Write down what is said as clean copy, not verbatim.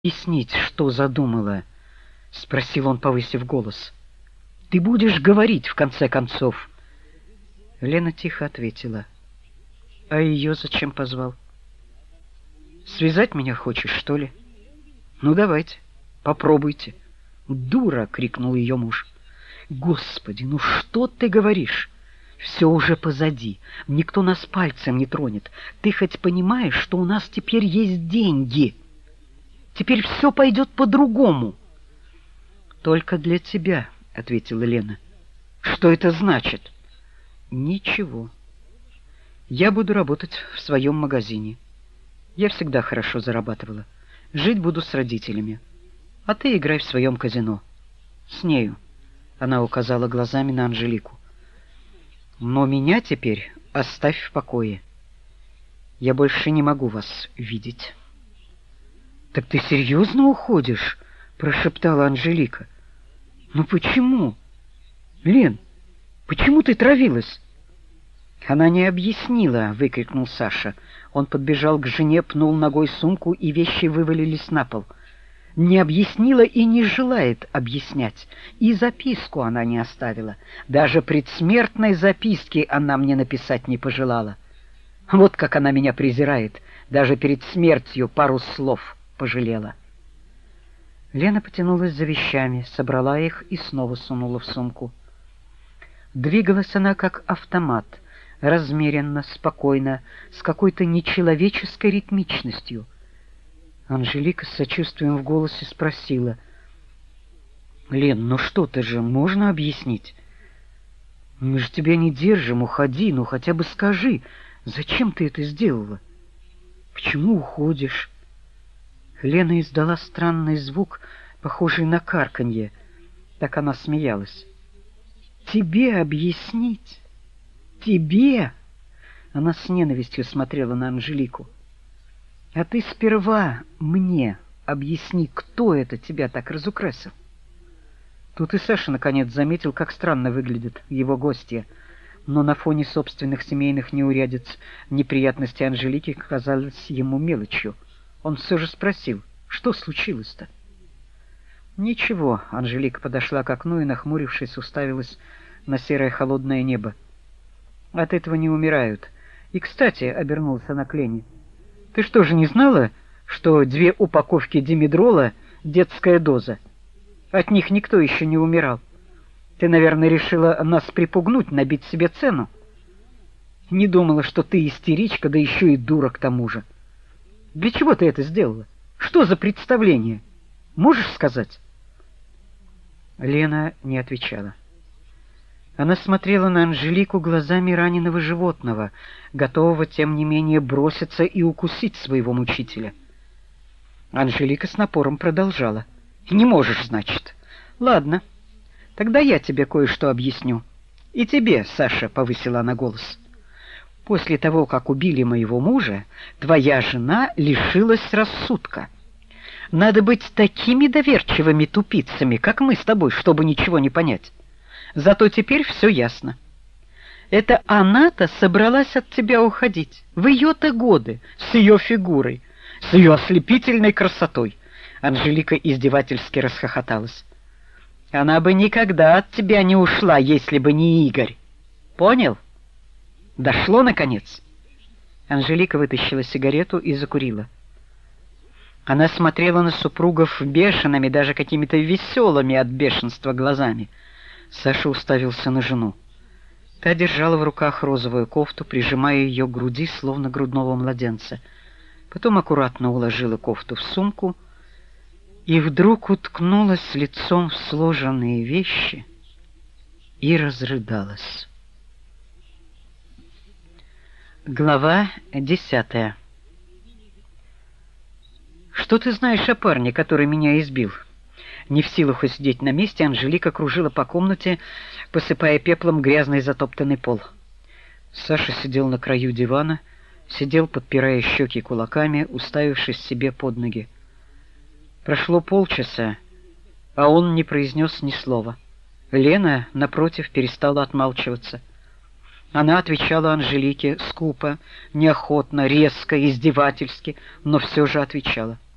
объяснить, что задумала?» — спросил он, повысив голос. «Ты будешь говорить, в конце концов?» Лена тихо ответила. «А ее зачем позвал? Связать меня хочешь, что ли? Ну, давайте, попробуйте». «Дура!» — крикнул ее муж. «Господи, ну что ты говоришь? Все уже позади, никто нас пальцем не тронет. Ты хоть понимаешь, что у нас теперь есть деньги? Теперь все пойдет по-другому». «Только для тебя», — ответила Лена. «Что это значит?» «Ничего. Я буду работать в своем магазине. Я всегда хорошо зарабатывала. Жить буду с родителями. А ты играй в своем казино. С нею». Она указала глазами на Анжелику. «Но меня теперь оставь в покое. Я больше не могу вас видеть». «Так ты серьезно уходишь?» — прошептала Анжелика. «Ну почему? Лен, почему ты травилась?» «Она не объяснила!» — выкрикнул Саша. Он подбежал к жене, пнул ногой сумку, и вещи вывалились на пол. «Не объяснила и не желает объяснять. И записку она не оставила. Даже предсмертной записки она мне написать не пожелала. Вот как она меня презирает. Даже перед смертью пару слов пожалела». Лена потянулась за вещами, собрала их и снова сунула в сумку. Двигалась она как автомат, размеренно, спокойно, с какой-то нечеловеческой ритмичностью. Анжелика с сочувствием в голосе спросила: «Лен, ну что-то же можно объяснить? Мы же тебя не держим, уходи, ну хотя бы скажи, зачем ты это сделала? Почему уходишь?» Лена издала странный звук, похожий на карканье. Так она смеялась. «Тебе объяснить? Тебе?» Она с ненавистью смотрела на Анжелику. «А ты сперва мне объясни, кто это тебя так разукрасил». Тут и Саша наконец заметил, как странно выглядят его гостья, но на фоне собственных семейных неурядиц неприятности Анжелики казались ему мелочью. Он все же спросил: «Что случилось-то?» «Ничего», — Анжелика подошла к окну и, нахмурившись, уставилась на серое холодное небо. «От этого не умирают. И, кстати», — обернулась она к Лене, — «ты что же не знала, что 2 упаковки димедрола — детская доза? От них никто еще не умирал. Ты, наверное, решила нас припугнуть, набить себе цену. Не думала, что ты истеричка, да еще и дура к тому же. Для чего ты это сделала? Что за представление? Можешь сказать?» Лена не отвечала. Она смотрела на Анжелику глазами раненого животного, готового, тем не менее, броситься и укусить своего мучителя. Анжелика с напором продолжала. «Не можешь, значит? Ладно, тогда я тебе кое-что объясню. И тебе, Саша», — повысила она голос. «После того, как убили моего мужа, твоя жена лишилась рассудка. Надо быть такими доверчивыми тупицами, как мы с тобой, чтобы ничего не понять. Зато теперь все ясно. Это она-то собралась от тебя уходить. В ее-то годы, с ее фигурой, с ее ослепительной красотой». Анжелика издевательски расхохоталась. «Она бы никогда от тебя не ушла, если бы не Игорь. Понял? Дошло, наконец?» Анжелика вытащила сигарету и закурила. Она смотрела на супругов бешеными, даже какими-то веселыми от бешенства глазами. Саша уставился на жену. Та держала в руках розовую кофту, прижимая ее к груди, словно грудного младенца. Потом аккуратно уложила кофту в сумку и вдруг уткнулась лицом в сложенные вещи и разрыдалась. Глава 10. «Что ты знаешь о парне, который меня избил?» Не в силах усидеть на месте, Анжелика кружила по комнате, посыпая пеплом грязный затоптанный пол. Саша сидел на краю дивана, сидел, подпирая щеки кулаками, уставившись себе под ноги. Прошло полчаса, а он не произнес ни слова. Лена, напротив, перестала отмалчиваться. Она отвечала Анжелике скупо, неохотно, резко, издевательски, но все же отвечала.